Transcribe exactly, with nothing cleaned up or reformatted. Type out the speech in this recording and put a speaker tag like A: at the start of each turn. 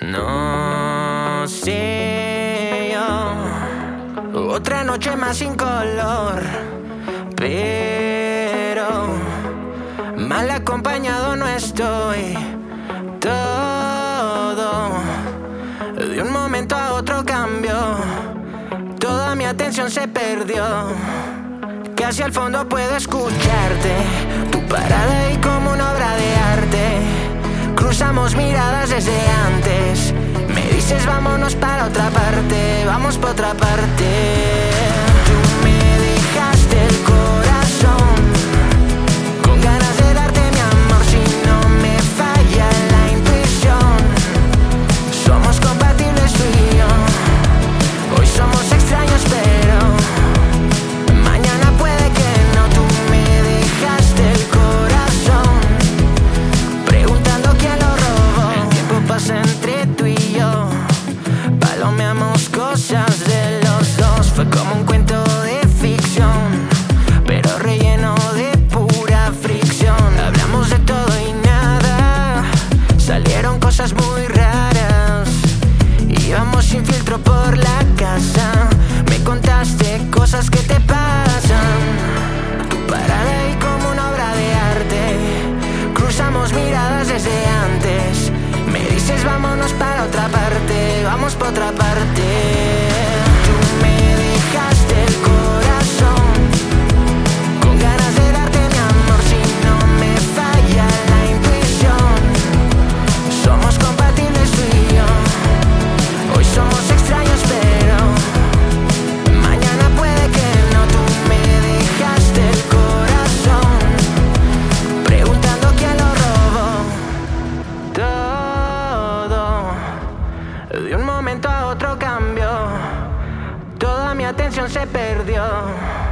A: No sé yo, otra noche más sin color, pero mal acompañado no estoy. Todo de un momento a otro cambió, toda mi atención se perdió. Casi al fondo puedo escucharte, tu parada ahí como una obra de arte. Cruzamos miradas desde antes, me dices vámonos para otra parte, vamos para otra parte. Tú me dejaste el corazón con ganas de darte mi amor, si no me falla la intuición. Somos compatibles tú y yo, hoy somos extraños pero mañana puede que no. Tú me dejaste el corazón preguntando quién lo robó. El tiempo pasa entre tú y yo, palomeamos cosas de los dos. Fue como un cuento de ficción, pero relleno de pura fricción. Hablamos de todo y nada, salieron cosas muy raras. Íbamos sin filtro por la casa, me contaste cosas que te pasan. Tu parada ahí como una obra de arte, cruzamos miradas desde antes. Me dices vámonos para otra parte, vamos para otra parte. Tú me dejaste el corazón con ganas de darte mi amor, si no me falla la intuición. Somos compatibles tú y yo, hoy somos extraños pero mañana puede que no. Tú me dejaste el corazón preguntando quién lo robó. Todo de un momento a otro cambió, toda mi atención se perdió.